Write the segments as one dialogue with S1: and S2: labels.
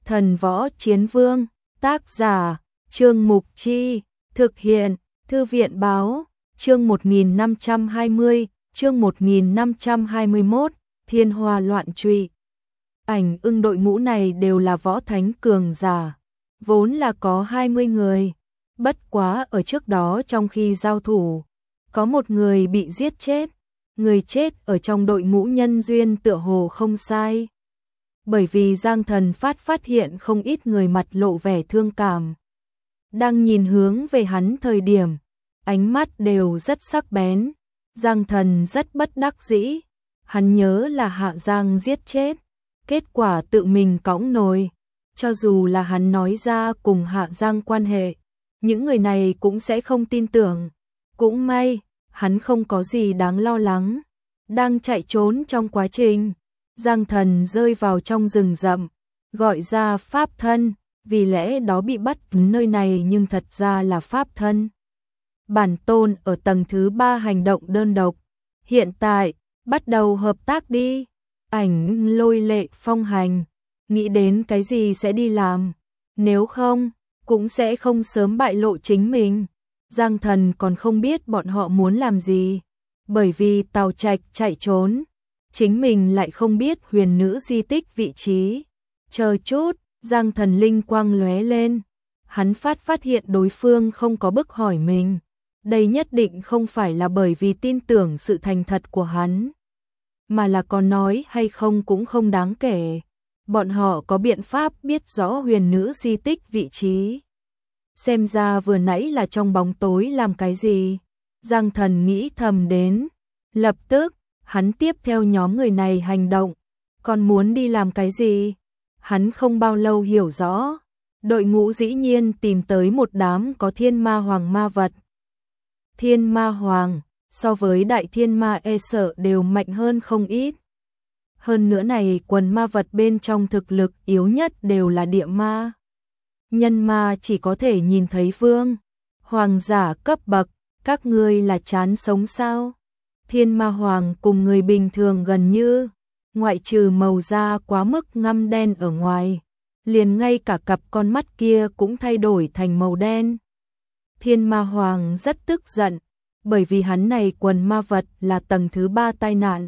S1: Thần Võ Chiến Vương, tác giả, Trương Mục Chi, thực hiện, Thư viện Báo, chương 1520, chương 1521, Thiên Hoa Loạn Truy. Ảnh Ưng đội ngũ này đều là võ thánh cường giả, vốn là có 20 người, bất quá ở trước đó trong khi giao thủ, có một người bị giết chết, người chết ở trong đội ngũ nhân duyên tựa hồ không sai. Bởi vì Giang Thần phát hiện không ít người mặt lộ vẻ thương cảm. Đang nhìn hướng về hắn thời điểm, ánh mắt đều rất sắc bén. Giang Thần rất bất đắc dĩ, hắn nhớ là Hạ Giang giết chết, kết quả tự mình cõng nồi. Cho dù là hắn nói ra cùng Hạ Giang quan hệ, những người này cũng sẽ không tin tưởng. Cũng may, hắn không có gì đáng lo lắng. Đang chạy trốn trong quá trình, Giang Thần rơi vào trong rừng rậm, gọi ra pháp thân, vì lẽ đó bị bắt nơi này nhưng thật ra là pháp thân. Bản tôn ở tầng thứ 3 hành động đơn độc, hiện tại, bắt đầu hợp tác đi. Ảnh lôi lệ phong hành, nghĩ đến cái gì sẽ đi làm, nếu không, cũng sẽ không sớm bại lộ chính mình. Giang Thần còn không biết bọn họ muốn làm gì, bởi vì Tào Trạch chạy trốn, chính mình lại không biết huyền nữ di tích vị trí. Chờ chút, Giang Thần linh quang lóe lên, hắn phát hiện đối phương không có bức hỏi mình. Đây nhất định không phải là bởi vì tin tưởng sự thành thật của hắn, mà là có nói hay không cũng không đáng kể. Bọn họ có biện pháp biết rõ huyền nữ di tích vị trí. Xem ra vừa nãy là trong bóng tối làm cái gì. Giang Thần nghĩ thầm đến. Lập tức, hắn tiếp theo nhóm người này hành động. Còn muốn đi làm cái gì? Hắn không bao lâu hiểu rõ. Đội ngũ dĩ nhiên tìm tới một đám có thiên ma hoàng ma vật. Thiên ma hoàng, so với đại thiên ma e sợ đều mạnh hơn không ít. Hơn nữa này quần ma vật bên trong thực lực yếu nhất đều là địa ma. Nhân ma chỉ có thể nhìn thấy vương, hoàng giả cấp bậc, các ngươi là chán sống sao? Thiên ma hoàng cùng người bình thường gần như, ngoại trừ màu da quá mức ngăm đen ở ngoài, liền ngay cả cặp con mắt kia cũng thay đổi thành màu đen. Thiên ma hoàng rất tức giận, bởi vì hắn này quần ma vật là tầng thứ 3 tai nạn.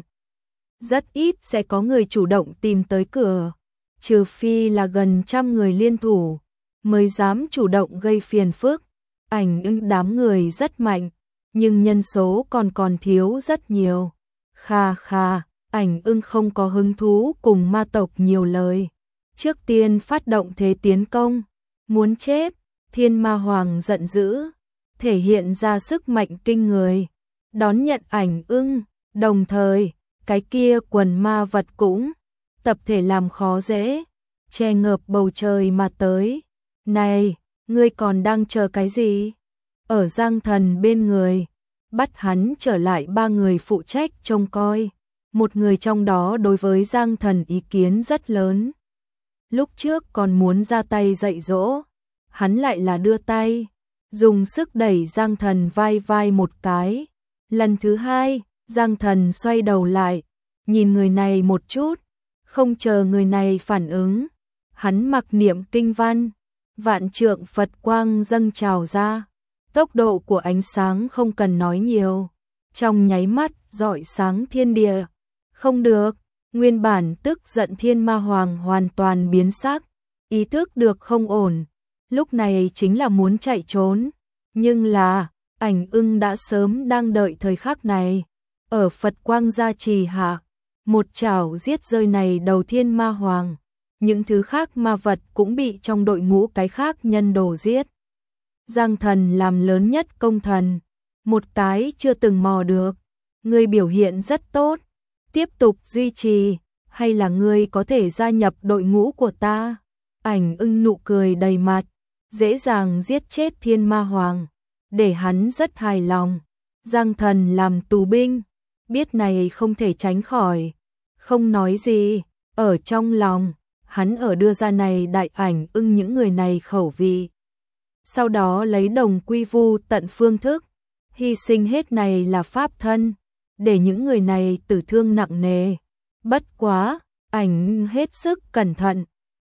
S1: Rất ít sẽ có người chủ động tìm tới cửa, trừ phi là gần trăm người liên thủ, mới dám chủ động gây phiền phức. Ảnh Ưng đám người rất mạnh, nhưng nhân số còn thiếu rất nhiều. Kha kha, Ảnh Ưng không có hứng thú cùng ma tộc nhiều lời. Trước tiên phát động thế tiến công, muốn chết. Thiên ma hoàng giận dữ, thể hiện ra sức mạnh kinh người, đón nhận Ảnh Ưng, đồng thời, cái kia quần ma vật cũng tập thể làm khó dễ, che ngợp bầu trời mà tới. Này, ngươi còn đang chờ cái gì? Ở Giang Thần bên người, bắt hắn trở lại 3 người phụ trách trông coi. Một người trong đó đối với Giang Thần ý kiến rất lớn. Lúc trước còn muốn ra tay dạy dỗ, hắn lại là đưa tay, dùng sức đẩy Giang Thần vai một cái. Lần thứ 2, Giang Thần xoay đầu lại, nhìn người này một chút, không chờ người này phản ứng. Hắn mặc niệm kinh văn, vạn trượng Phật quang dâng trào ra. Tốc độ của ánh sáng không cần nói nhiều, trong nháy mắt rọi sáng thiên địa. Không được, nguyên bản tức giận thiên ma hoàng hoàn toàn biến sắc, ý thức được không ổn, lúc này chính là muốn chạy trốn. Nhưng là, Ảnh Ưng đã sớm đang đợi thời khắc này, ở Phật quang gia trì hạ, một chảo giết rơi này đầu thiên ma hoàng. Những thứ khác ma vật cũng bị trong đội ngũ cái khác nhân đồ giết. Giang Thần làm lớn nhất công thần, một cái chưa từng mò được. Ngươi biểu hiện rất tốt, tiếp tục duy trì, hay là ngươi có thể gia nhập đội ngũ của ta? Ảnh Ưng nụ cười đầy mặt, dễ dàng giết chết thiên ma hoàng, để hắn rất hài lòng. Giang Thần làm tù binh, biết này không thể tránh khỏi, không nói gì, ở trong lòng, hắn ở đưa ra này đại Ảnh Ưng những người này khẩu vị. Sau đó lấy đồng quy vu tận phương thức, hy sinh hết này là pháp thân, để những người này tử thương nặng nề. Bất quá, Ảnh hết sức cẩn thận,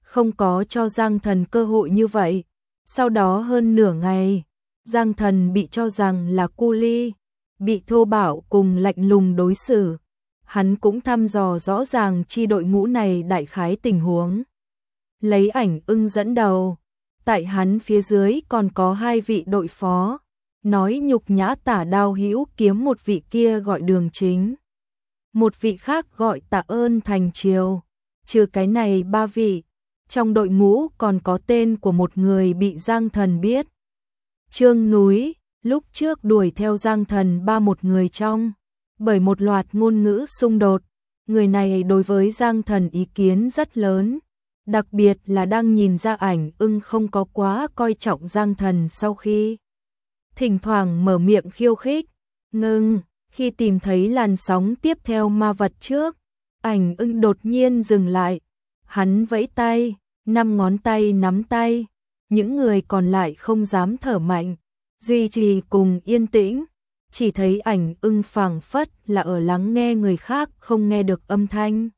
S1: không có cho Giang Thần cơ hội như vậy. Sau đó hơn nửa ngày, Giang Thần bị cho rằng là cu ly, bị thô bạo cùng lạnh lùng đối xử. Hắn cũng thăm dò rõ ràng chi đội ngũ này đại khái tình huống. Lấy Ảnh Ưng dẫn đầu, tại hắn phía dưới còn có 2 vị đội phó, nói nhục nhã Tả Đao Hữu Kiếm, một vị kia gọi Đường Chính, một vị khác gọi Tạ Ơn Thành Triều. Trừ cái này 3 vị, trong đội ngũ còn có tên của một người bị Giang Thần biết. Trương Núi, lúc trước đuổi theo Giang Thần một người trong, bởi một loạt ngôn ngữ xung đột, người này đối với Giang Thần ý kiến rất lớn, đặc biệt là đang nhìn ra Ảnh Ưng không có quá coi trọng Giang Thần sau khi thỉnh thoảng mở miệng khiêu khích. Khi tìm thấy làn sóng tiếp theo ma vật trước, Ảnh Ưng đột nhiên dừng lại, hắn vẫy tay, 5 ngón tay nắm tay, những người còn lại không dám thở mạnh, duy trì cùng yên tĩnh, chỉ thấy Ảnh Ưng phảng phất là ở lắng nghe người khác không nghe được âm thanh.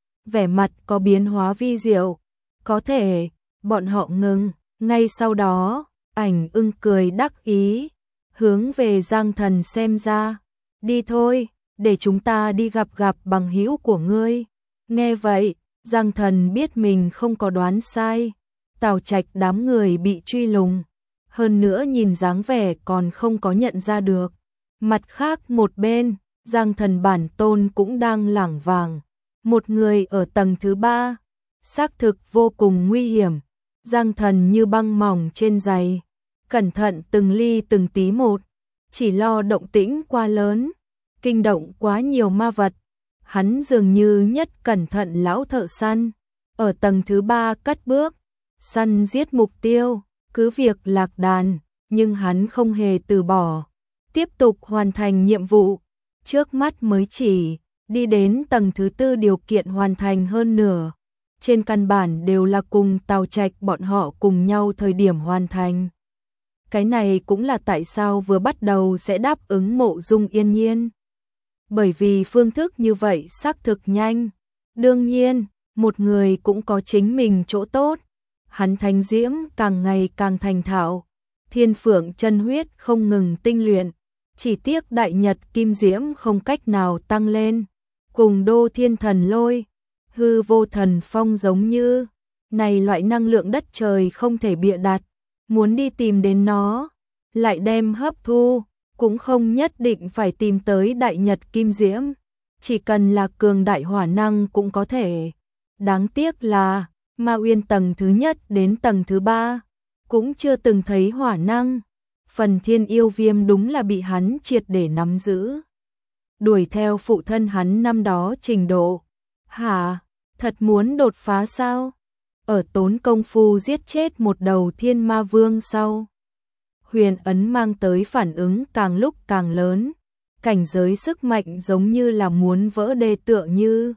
S1: Vẻ mặt có biến hóa vi diệu, có thể, bọn họ ngừng, ngay sau đó, Ảnh Ưng cười đắc ý, hướng về Giang Thần xem ra, đi thôi, để chúng ta đi gặp bằng hữu của ngươi. Nghe vậy, Giang Thần biết mình không có đoán sai, Tào Trạch đám người bị truy lùng, hơn nữa nhìn dáng vẻ còn không có nhận ra được. Mặt khác một bên, Giang Thần bản tôn cũng đang lảng vàng, một người ở tầng thứ 3, xác thực vô cùng nguy hiểm. Giang Thần như băng mỏng trên giày, cẩn thận từng ly từng tí một, chỉ lo động tĩnh quá lớn, kinh động quá nhiều ma vật. Hắn dường như nhất cẩn thận lão thợ săn, ở tầng thứ 3 cất bước, săn giết mục tiêu, cứ việc lạc đàn, nhưng hắn không hề từ bỏ, tiếp tục hoàn thành nhiệm vụ. Trước mắt mới chỉ đi đến tầng thứ 4 điều kiện hoàn thành hơn nửa, trên căn bản đều là cùng Tào Trạch bọn họ cùng nhau thời điểm hoàn thành. Cái này cũng là tại sao vừa bắt đầu sẽ đáp ứng Mộ Dung Yên Nhiên. Bởi vì phương thức như vậy xác thực nhanh. Đương nhiên, một người cũng có chính mình chỗ tốt. Hắn thánh diễm càng ngày càng thành thạo, thiên phượng chân huyết không ngừng tinh luyện, chỉ tiếc đại nhật kim diễm không cách nào tăng lên. Cùng đô thiên thần lôi, hư vô thần phong giống như, này loại năng lượng đất trời không thể bịa đặt, muốn đi tìm đến nó, lại đem hấp thu, cũng không nhất định phải tìm tới đại nhật kim diễm, chỉ cần là cường đại hỏa năng cũng có thể. Đáng tiếc là, Ma Uyên tầng thứ nhất đến tầng thứ 3, cũng chưa từng thấy hỏa năng. Phần thiên yêu viêm đúng là bị hắn triệt để nắm giữ. Đuổi theo phụ thân hắn năm đó trình độ. Hả, thật muốn đột phá sao? Ở tốn công phu giết chết một đầu thiên ma vương sau, huyền ấn mang tới phản ứng càng lúc càng lớn, cảnh giới sức mạnh giống như là muốn vỡ đê tựa như.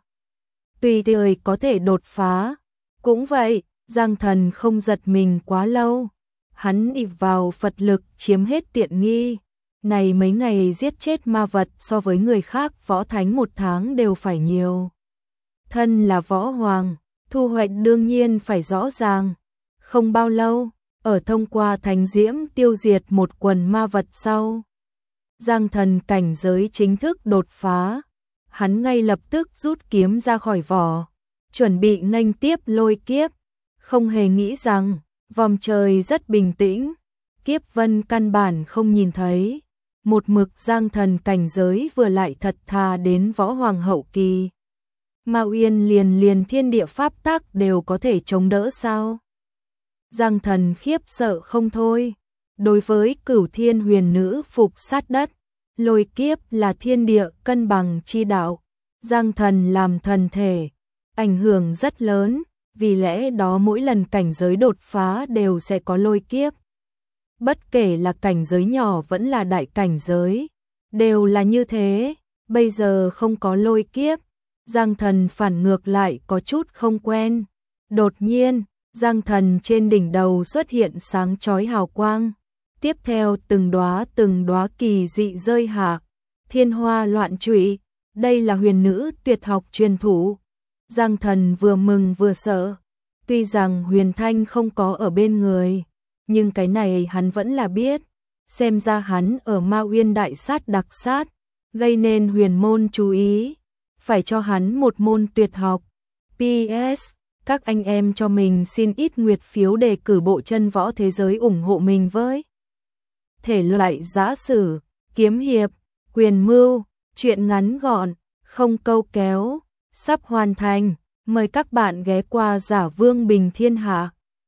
S1: Tùy thời có thể đột phá. Cũng vậy, Giang Thần không giật mình quá lâu. Hắn ỷ vào Phật lực chiếm hết tiện nghi. Này mấy ngày giết chết ma vật so với người khác võ thánh 1 tháng đều phải nhiều. Thân là võ hoàng, thu hoạch đương nhiên phải rõ ràng. Không bao lâu, ở thông qua thánh diễm tiêu diệt một quần ma vật sau, Giang Thần cảnh giới chính thức đột phá. Hắn ngay lập tức rút kiếm ra khỏi vỏ, chuẩn bị nghênh tiếp lôi kiếp, không hề nghĩ rằng vòng trời rất bình tĩnh, kiếp vân căn bản không nhìn thấy. Một mực Giang Thần cảnh giới vừa lại thật thà đến võ hoàng hậu kỳ. Ma Uyên liền thiên địa pháp tắc đều có thể chống đỡ sao? Giang Thần khiếp sợ không thôi. Đối với Cửu Thiên Huyền Nữ phục sát đất, lôi kiếp là thiên địa cân bằng chi đạo. Giang Thần làm thần thể, ảnh hưởng rất lớn, vì lẽ đó mỗi lần cảnh giới đột phá đều sẽ có lôi kiếp. Bất kể là cảnh giới nhỏ vẫn là đại cảnh giới, đều là như thế. Bây giờ không có lôi kiếp, Giang Thần phản ngược lại có chút không quen. Đột nhiên, Giang Thần trên đỉnh đầu xuất hiện sáng chói hào quang. Tiếp theo từng đóa kỳ dị rơi hạ, thiên hoa loạn trụy. Đây là huyền nữ tuyệt học truyền thủ. Giang Thần vừa mừng vừa sợ. Tuy rằng Huyền Thanh không có ở bên người, nhưng cái này hắn vẫn là biết. Xem ra hắn ở Ma Uyên đại sát đặc sát, gây nên huyền môn chú ý. Phải cho hắn một môn tuyệt học. PS, các anh em cho mình xin ít nguyệt phiếu đề cử bộ chân võ thế giới ủng hộ mình với. Thể loại giã sử, kiếm hiệp, quyền mưu, truyện ngắn gọn, không câu kéo, sắp hoàn thành. Mời các bạn ghé qua Giả Vương Bình Thiên Hạ.